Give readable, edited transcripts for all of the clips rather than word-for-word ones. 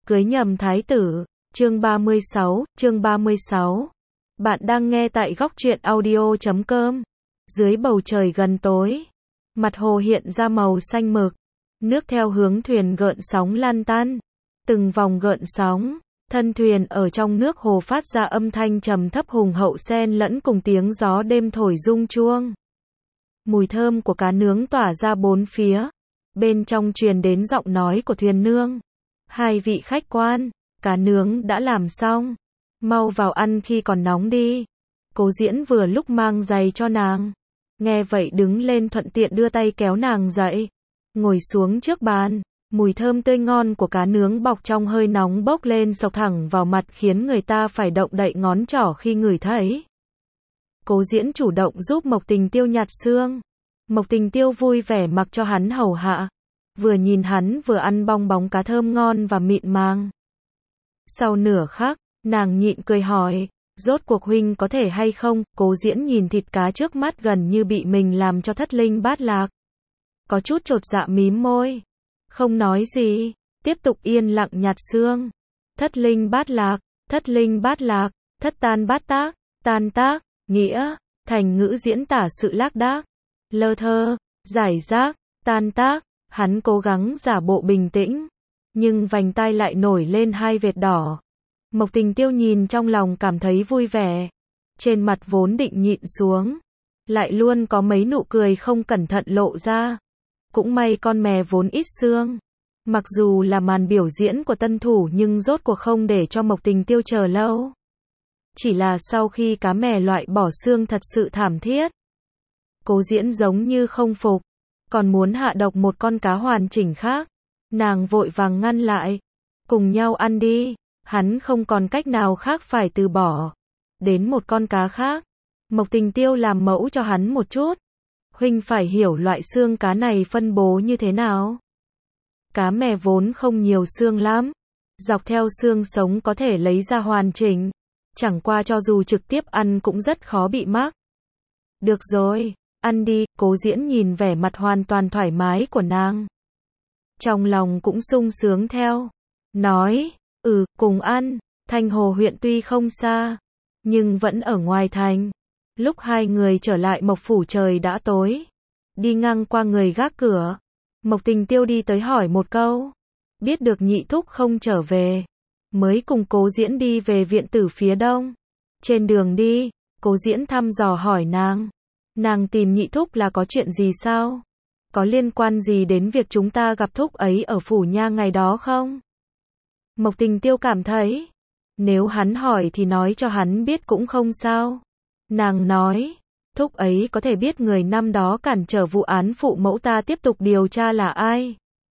Cưới nhầm thái tử, chương 36. Bạn đang nghe tại góc truyện audio.com. Dưới bầu trời gần tối, mặt hồ hiện ra màu xanh mực, nước theo hướng thuyền gợn sóng lan tan, từng vòng gợn sóng, thân thuyền ở trong nước hồ phát ra âm thanh trầm thấp hùng hậu xen lẫn cùng tiếng gió đêm thổi rung chuông. Mùi thơm của cá nướng tỏa ra bốn phía, bên trong truyền đến giọng nói của thuyền nương. Hai vị khách quan, cá nướng đã làm xong, mau vào ăn khi còn nóng đi. Cố Diễn vừa lúc mang giày cho nàng, nghe vậy đứng lên thuận tiện đưa tay kéo nàng dậy, ngồi xuống trước bàn. Mùi thơm tươi ngon của cá nướng bọc trong hơi nóng bốc lên xộc thẳng vào mặt khiến người ta phải động đậy ngón trỏ khi ngửi thấy. Cố Diễn chủ động giúp Mộc Tình Tiêu nhặt xương. Mộc Tình Tiêu vui vẻ mặc cho hắn hầu hạ, vừa nhìn hắn vừa ăn bong bóng cá thơm ngon và mịn màng. Sau nửa khắc, nàng nhịn cười hỏi, rốt cuộc huynh có thể hay không? Cố Diễn nhìn thịt cá trước mắt gần như bị mình làm cho thất linh bát lạc, có chút chột dạ mím môi, không nói gì, tiếp tục yên lặng nhặt xương. Thất linh bát lạc, thất tan bát tác, tan tác, nghĩa, thành ngữ diễn tả sự lác đác, lơ thơ, giải rác, tan tác. Hắn cố gắng giả bộ bình tĩnh, nhưng vành tai lại nổi lên hai vệt đỏ. Mộc Tình Tiêu nhìn trong lòng cảm thấy vui vẻ, trên mặt vốn định nhịn xuống, lại luôn có mấy nụ cười không cẩn thận lộ ra. Cũng may con mè vốn ít xương. Mặc dù là màn biểu diễn của tân thủ nhưng rốt cuộc không để cho Mộc Tình Tiêu chờ lâu. Chỉ là sau khi cá mè loại bỏ xương thật sự thảm thiết, Cố Diễn giống như không phục, còn muốn hạ độc một con cá hoàn chỉnh khác. Nàng vội vàng ngăn lại, cùng nhau ăn đi. Hắn không còn cách nào khác phải từ bỏ đến một con cá khác. Mộc Tình Tiêu làm mẫu cho hắn một chút. Huynh phải hiểu loại xương cá này phân bố như thế nào. Cá mè vốn không nhiều xương lắm, dọc theo xương sống có thể lấy ra hoàn chỉnh, chẳng qua cho dù trực tiếp ăn cũng rất khó bị mắc. Được rồi, ăn đi. Cố Diễn nhìn vẻ mặt hoàn toàn thoải mái của nàng, trong lòng cũng sung sướng theo, nói, cùng ăn. Thanh Hồ huyện tuy không xa, nhưng vẫn ở ngoài thành. Lúc hai người trở lại Mộc phủ trời đã tối, đi ngang qua người gác cửa, Mộc Tình Tiêu đi tới hỏi một câu, biết được nhị thúc không trở về, mới cùng Cố Diễn đi về viện tử phía đông. Trên đường đi, Cố Diễn thăm dò hỏi nàng tìm nhị thúc là có chuyện gì sao? Có liên quan gì đến việc chúng ta gặp thúc ấy ở phủ nha ngày đó không? Mộc Tình Tiêu cảm thấy, nếu hắn hỏi thì nói cho hắn biết cũng không sao. Nàng nói, thúc ấy có thể biết người năm đó cản trở vụ án phụ mẫu ta tiếp tục điều tra là ai.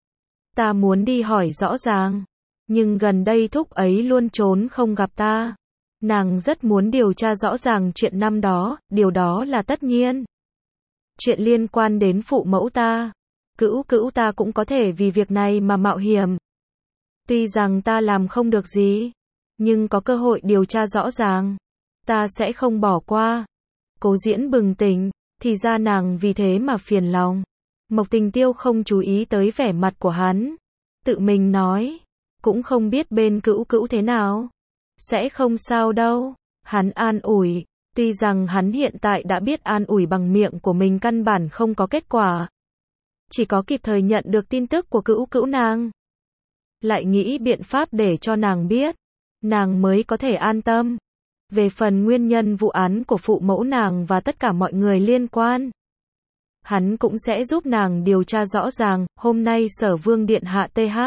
Ta muốn đi hỏi rõ ràng, nhưng gần đây thúc ấy luôn trốn không gặp ta. Nàng rất muốn điều tra rõ ràng chuyện năm đó, điều đó là tất nhiên. Chuyện liên quan đến phụ mẫu ta, cữu ta cũng có thể vì việc này mà mạo hiểm. Tuy rằng ta làm không được gì, nhưng có cơ hội điều tra rõ ràng, ta sẽ không bỏ qua. Cố Diễn bừng tỉnh, thì ra nàng vì thế mà phiền lòng. Mộc Tình Tiêu không chú ý tới vẻ mặt của hắn, tự mình nói, cũng không biết bên cữu thế nào. Sẽ không sao đâu, hắn an ủi, tuy rằng hắn hiện tại đã biết an ủi bằng miệng của mình căn bản không có kết quả. Chỉ có kịp thời nhận được tin tức của cữu nàng, lại nghĩ biện pháp để cho nàng biết, nàng mới có thể an tâm. Về phần nguyên nhân vụ án của phụ mẫu nàng và tất cả mọi người liên quan, hắn cũng sẽ giúp nàng điều tra rõ ràng. Hôm nay Sở Vương điện hạ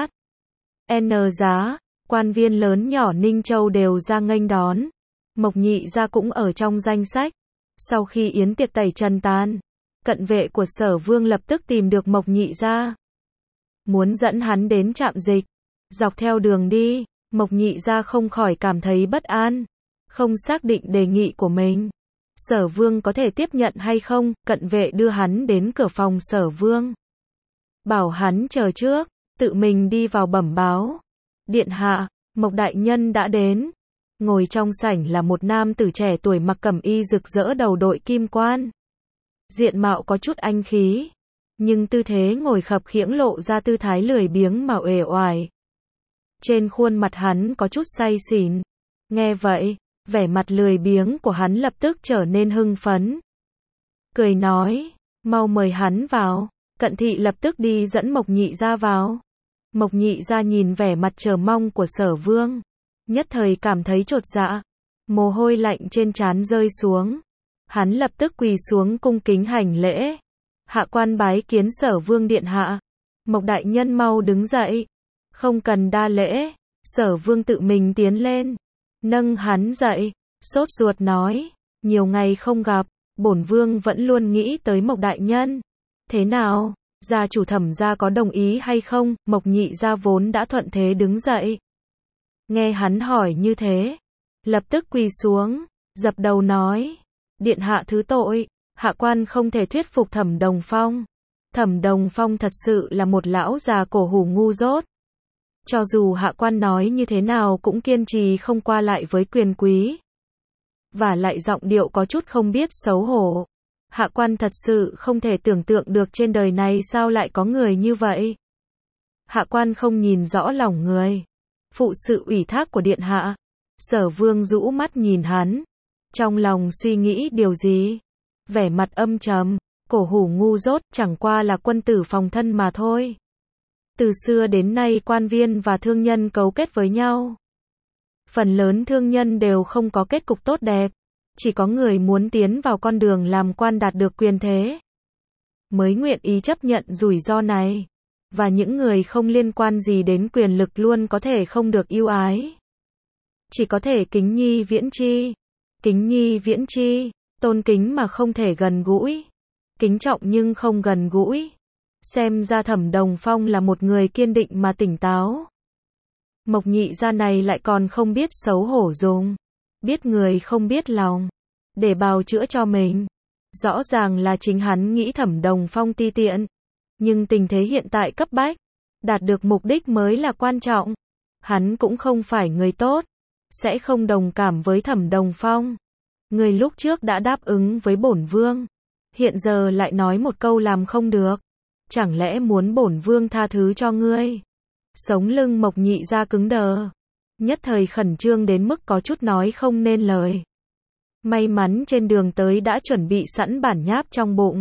TH.N Giá, quan viên lớn nhỏ Ninh Châu đều ra nghênh đón. Mộc Nhị gia cũng ở trong danh sách. Sau khi yến tiệc tẩy trần tàn, cận vệ của Sở Vương lập tức tìm được Mộc Nhị gia, muốn dẫn hắn đến trạm dịch. Dọc theo đường đi, Mộc Nhị gia không khỏi cảm thấy bất an, không xác định đề nghị của mình. Sở Vương có thể tiếp nhận hay không? Cận vệ đưa hắn đến cửa phòng Sở Vương, bảo hắn chờ trước, tự mình đi vào bẩm báo. Điện hạ, Mộc đại nhân đã đến. Ngồi trong sảnh là một nam tử trẻ tuổi mặc cẩm y rực rỡ đầu đội kim quan. Diện mạo có chút anh khí, nhưng tư thế ngồi khập khiễng lộ ra tư thái lười biếng mà uể oải. Trên khuôn mặt hắn có chút say xỉn. Nghe vậy, vẻ mặt lười biếng của hắn lập tức trở nên hưng phấn. Cười nói, mau mời hắn vào. Cận thị lập tức đi dẫn Mộc Nhị Gia vào. Mộc Nhị Gia nhìn vẻ mặt chờ mong của Sở Vương, nhất thời cảm thấy chột dạ, mồ hôi lạnh trên trán rơi xuống. Hắn lập tức quỳ xuống cung kính hành lễ. Hạ quan bái kiến Sở Vương điện hạ. Mộc đại nhân mau đứng dậy. Không cần đa lễ. Sở Vương tự mình tiến lên, nâng hắn dậy, sốt ruột nói, nhiều ngày không gặp, bổn vương vẫn luôn nghĩ tới Mộc đại nhân. Thế nào, gia chủ Thẩm gia có đồng ý hay không? Mộc Nhị Gia vốn đã thuận thế đứng dậy. Nghe hắn hỏi như thế, lập tức quỳ xuống, dập đầu nói, điện hạ thứ tội, hạ quan không thể thuyết phục Thẩm Đồng Phong. Thẩm Đồng Phong thật sự là một lão già cổ hủ ngu dốt. Cho dù hạ quan nói như thế nào cũng kiên trì không qua lại với quyền quý. Và lại giọng điệu có chút không biết xấu hổ. Hạ quan thật sự không thể tưởng tượng được trên đời này sao lại có người như vậy. Hạ quan không nhìn rõ lòng người. Phụ sự ủy thác của điện hạ. Sở Vương rũ mắt nhìn hắn, trong lòng suy nghĩ điều gì. Vẻ mặt âm trầm, cổ hủ ngu dốt, chẳng qua là quân tử phòng thân mà thôi. Từ xưa đến nay quan viên và thương nhân cấu kết với nhau. Phần lớn thương nhân đều không có kết cục tốt đẹp. Chỉ có người muốn tiến vào con đường làm quan đạt được quyền thế mới nguyện ý chấp nhận rủi ro này. Và những người không liên quan gì đến quyền lực luôn có thể không được ưu ái. Chỉ có thể kính nhi viễn chi. Kính nhi viễn chi, tôn kính mà không thể gần gũi. Kính trọng nhưng không gần gũi. Xem ra Thẩm Đồng Phong là một người kiên định mà tỉnh táo. Mộc Nhị Gia này lại còn không biết xấu hổ dùng. Biết người không biết lòng. Để bào chữa cho mình. Rõ ràng là chính hắn nghĩ Thẩm Đồng Phong ti tiện. Nhưng tình thế hiện tại cấp bách. Đạt được mục đích mới là quan trọng. Hắn cũng không phải người tốt. Sẽ không đồng cảm với Thẩm Đồng Phong. Người lúc trước đã đáp ứng với bổn vương. Hiện giờ lại nói một câu làm không được. Chẳng lẽ muốn bổn vương tha thứ cho ngươi? Sống lưng Mộc Nhị Gia cứng đờ. Nhất thời khẩn trương đến mức có chút nói không nên lời. May mắn trên đường tới đã chuẩn bị sẵn bản nháp trong bụng.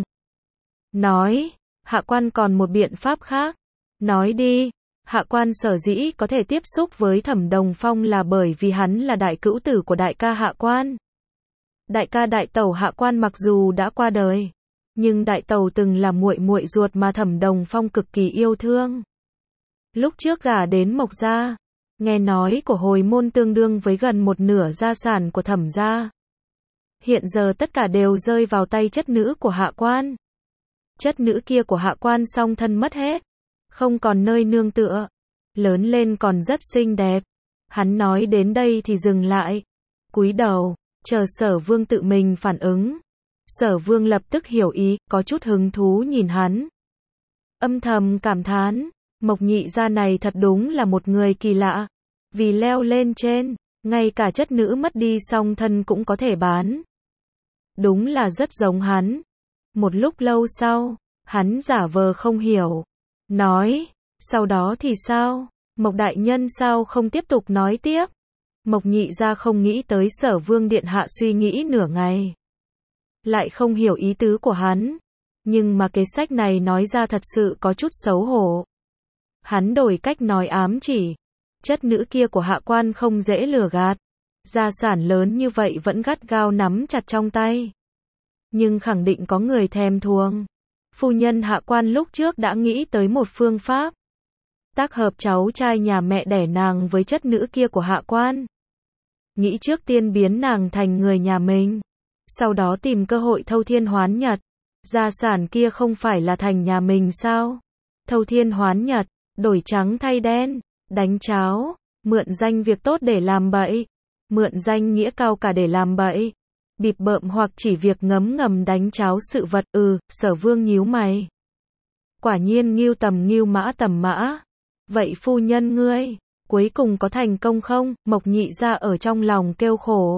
Nói, hạ quan còn một biện pháp khác. Nói đi, hạ quan sở dĩ có thể tiếp xúc với Thẩm Đồng Phong là bởi vì hắn là đại cữu tử của đại ca hạ quan. Đại ca đại tẩu hạ quan mặc dù đã qua đời, nhưng đại tẩu từng là muội muội ruột mà Thẩm Đồng Phong cực kỳ yêu thương. Lúc trước gả đến Mộc gia, nghe nói của hồi môn tương đương với gần một nửa gia sản của Thẩm gia. Hiện giờ tất cả đều rơi vào tay chất nữ của hạ quan. Chất nữ kia của hạ quan song thân mất hết, không còn nơi nương tựa, lớn lên còn rất xinh đẹp. Hắn nói đến đây thì dừng lại, cúi đầu, chờ Sở Vương tự mình phản ứng. Sở Vương lập tức hiểu ý, có chút hứng thú nhìn hắn. Âm thầm cảm thán, Mộc Nhị Gia này thật đúng là một người kỳ lạ. Vì leo lên trên, ngay cả chất nữ mất đi song thân cũng có thể bán. Đúng là rất giống hắn. Một lúc lâu sau, hắn giả vờ không hiểu. Nói, sau đó thì sao? Mộc đại nhân sao không tiếp tục nói tiếp? Mộc Nhị Gia không nghĩ tới Sở Vương điện hạ suy nghĩ nửa ngày. Lại không hiểu ý tứ của hắn. Nhưng mà kế sách này nói ra thật sự có chút xấu hổ. Hắn đổi cách nói ám chỉ. Chất nữ kia của hạ quan không dễ lừa gạt. Gia sản lớn như vậy vẫn gắt gao nắm chặt trong tay. Nhưng khẳng định có người thèm thuồng. Phu nhân hạ quan lúc trước đã nghĩ tới một phương pháp. Tác hợp cháu trai nhà mẹ đẻ nàng với chất nữ kia của hạ quan. Nghĩ trước tiên biến nàng thành người nhà mình. Sau đó tìm cơ hội thâu thiên hoán nhật. Gia sản kia không phải là thành nhà mình sao? Thâu thiên hoán nhật, đổi trắng thay đen, đánh cháo, mượn danh việc tốt để làm bậy, mượn danh nghĩa cao cả để làm bậy, bịp bợm hoặc chỉ việc ngấm ngầm đánh cháo sự vật. Sở Vương nhíu mày. Quả nhiên ngưu tầm ngưu mã tầm mã. Vậy phu nhân ngươi, cuối cùng có thành công không? Mộc Nhị Gia ở trong lòng kêu khổ.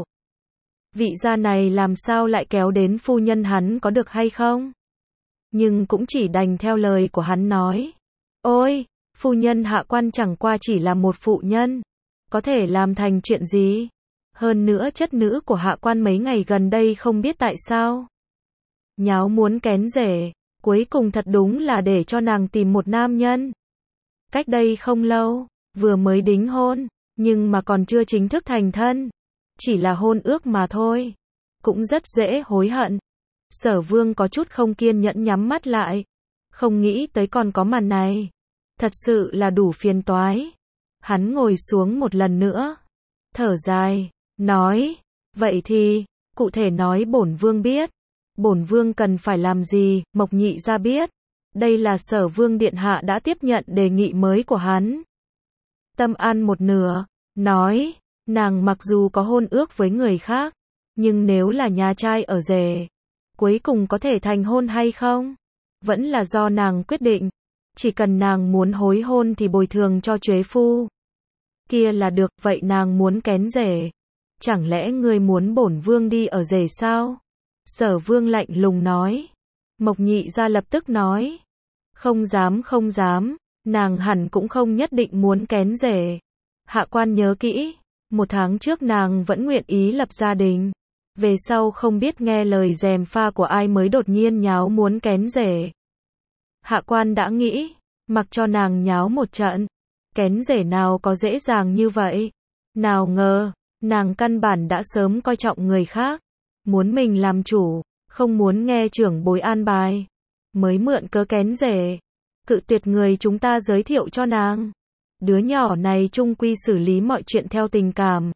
Vị gia này làm sao lại kéo đến phu nhân hắn có được hay không? Nhưng cũng chỉ đành theo lời của hắn nói. Ôi, Phu nhân Hạ Quan chẳng qua chỉ là một phụ nhân, có thể làm thành chuyện gì? Hơn nữa chất nữ của Hạ Quan mấy ngày gần đây không biết tại sao nháo muốn kén rể, cuối cùng thật đúng là để cho nàng tìm một nam nhân. Cách đây không lâu, vừa mới đính hôn, nhưng mà còn chưa chính thức thành thân, chỉ là hôn ước mà thôi, cũng rất dễ hối hận. Sở Vương có chút không kiên nhẫn nhắm mắt lại, không nghĩ tới còn có màn này, thật sự là đủ phiền toái. Hắn ngồi xuống một lần nữa, thở dài, nói, vậy thì, cụ thể nói bổn vương biết, bổn vương cần phải làm gì? Mộc Nhị Gia biết, đây là Sở Vương điện hạ đã tiếp nhận đề nghị mới của hắn. Tâm an một nửa, nói, nàng mặc dù có hôn ước với người khác, nhưng nếu là nhà trai ở rể, cuối cùng có thể thành hôn hay không, vẫn là do nàng quyết định. Chỉ cần nàng muốn hối hôn thì bồi thường cho chuế phu kia là được. Vậy nàng muốn kén rể, chẳng lẽ ngươi muốn bổn vương đi ở rể sao? Sở Vương lạnh lùng nói. Mộc Nhị Gia lập tức nói, không dám không dám, nàng hẳn cũng không nhất định muốn kén rể. Hạ Quan nhớ kỹ, 1 tháng trước nàng vẫn nguyện ý lập gia đình, về sau không biết nghe lời gièm pha của ai mới đột nhiên nháo muốn kén rể. Hạ Quan đã nghĩ, mặc cho nàng nháo một trận, kén rể nào có dễ dàng như vậy. Nào ngờ, nàng căn bản đã sớm coi trọng người khác, muốn mình làm chủ, không muốn nghe trưởng bối an bài, mới mượn cớ kén rể, cự tuyệt người chúng ta giới thiệu cho nàng. Đứa nhỏ này chung quy xử lý mọi chuyện theo tình cảm.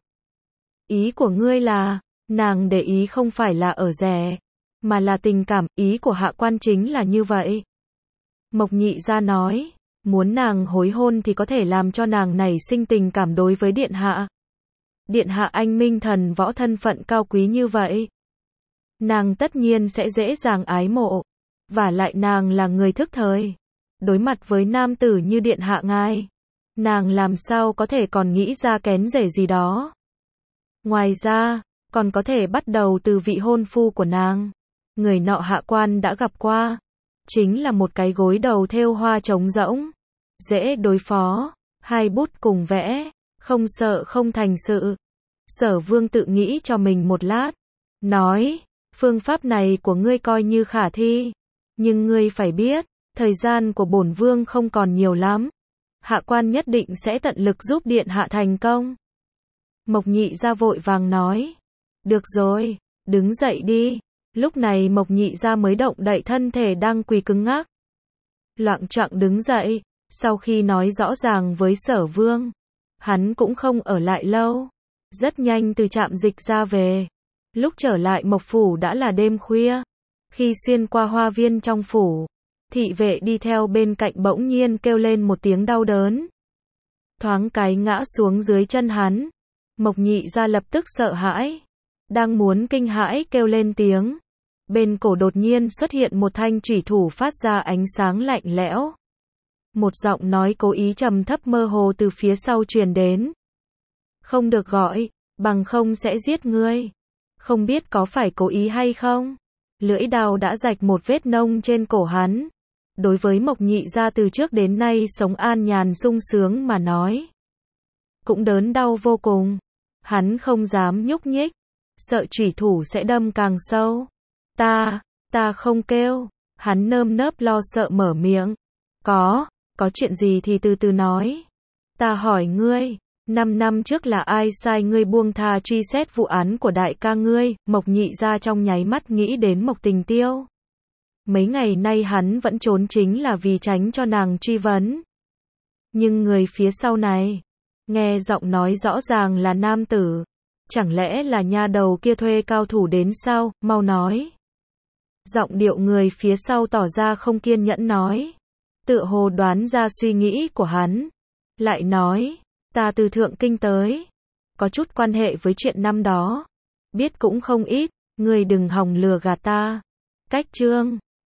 Ý của ngươi là, nàng để ý không phải là ở rể, mà là tình cảm. Ý của Hạ Quan chính là như vậy. Mộc Nhị Gia nói, muốn nàng hối hôn thì có thể làm cho nàng nảy sinh tình cảm đối với điện hạ. Điện hạ anh minh thần võ thân phận cao quý như vậy, nàng tất nhiên sẽ dễ dàng ái mộ. Vả lại nàng là người thức thời, đối mặt với nam tử như điện hạ ngài, nàng làm sao có thể còn nghĩ ra kén rể gì đó. Ngoài ra, còn có thể bắt đầu từ vị hôn phu của nàng. Người nọ Hạ Quan đã gặp qua, chính là một cái gối đầu thêu hoa trống rỗng, dễ đối phó, 2 bút cùng vẽ, không sợ không thành sự. Sở Vương tự nghĩ cho mình một lát, nói, phương pháp này của ngươi coi như khả thi, nhưng ngươi phải biết, thời gian của bổn vương không còn nhiều lắm. Hạ Quan nhất định sẽ tận lực giúp điện hạ thành công. Mộc Nhị Gia vội vàng nói, được rồi, đứng dậy đi. Lúc này Mộc Nhị Gia mới động đậy thân thể đang quỳ cứng ngắc, loạng choạng đứng dậy. Sau khi nói rõ ràng với Sở Vương, hắn cũng không ở lại lâu, rất nhanh từ trạm dịch ra về. Lúc trở lại Mộc Phủ đã là đêm khuya. Khi xuyên qua hoa viên trong phủ, thị vệ đi theo bên cạnh bỗng nhiên kêu lên một tiếng đau đớn, thoáng cái ngã xuống dưới chân hắn. Mộc Nhị Gia lập tức sợ hãi, đang muốn kinh hãi kêu lên tiếng, bên cổ đột nhiên xuất hiện một thanh chủy thủ phát ra ánh sáng lạnh lẽo. Một giọng nói cố ý trầm thấp mơ hồ từ phía sau truyền đến. Không được gọi, bằng không sẽ giết ngươi. Không biết có phải cố ý hay không? Lưỡi đao đã rạch một vết nông trên cổ hắn. Đối với Mộc Nhị Gia từ trước đến nay sống an nhàn sung sướng mà nói, cũng đớn đau vô cùng. Hắn không dám nhúc nhích, sợ chủy thủ sẽ đâm càng sâu. Ta không kêu. Hắn nơm nớp lo sợ mở miệng. Có chuyện gì thì từ từ nói. Ta hỏi ngươi, 5 năm trước là ai sai ngươi buông tha truy xét vụ án của đại ca ngươi? Mộc Nhị Gia trong nháy mắt nghĩ đến Mộc Tình Tiêu. Mấy ngày nay hắn vẫn trốn chính là vì tránh cho nàng truy vấn. Nhưng người phía sau này, nghe giọng nói rõ ràng là nam tử. Chẳng lẽ là nha đầu kia thuê cao thủ đến sao? Mau nói. Giọng điệu người phía sau tỏ ra không kiên nhẫn nói, tựa hồ đoán ra suy nghĩ của hắn. Lại nói, ta từ Thượng Kinh tới, có chút quan hệ với chuyện năm đó, biết cũng không ít, ngươi đừng hòng lừa gạt ta. Cách chương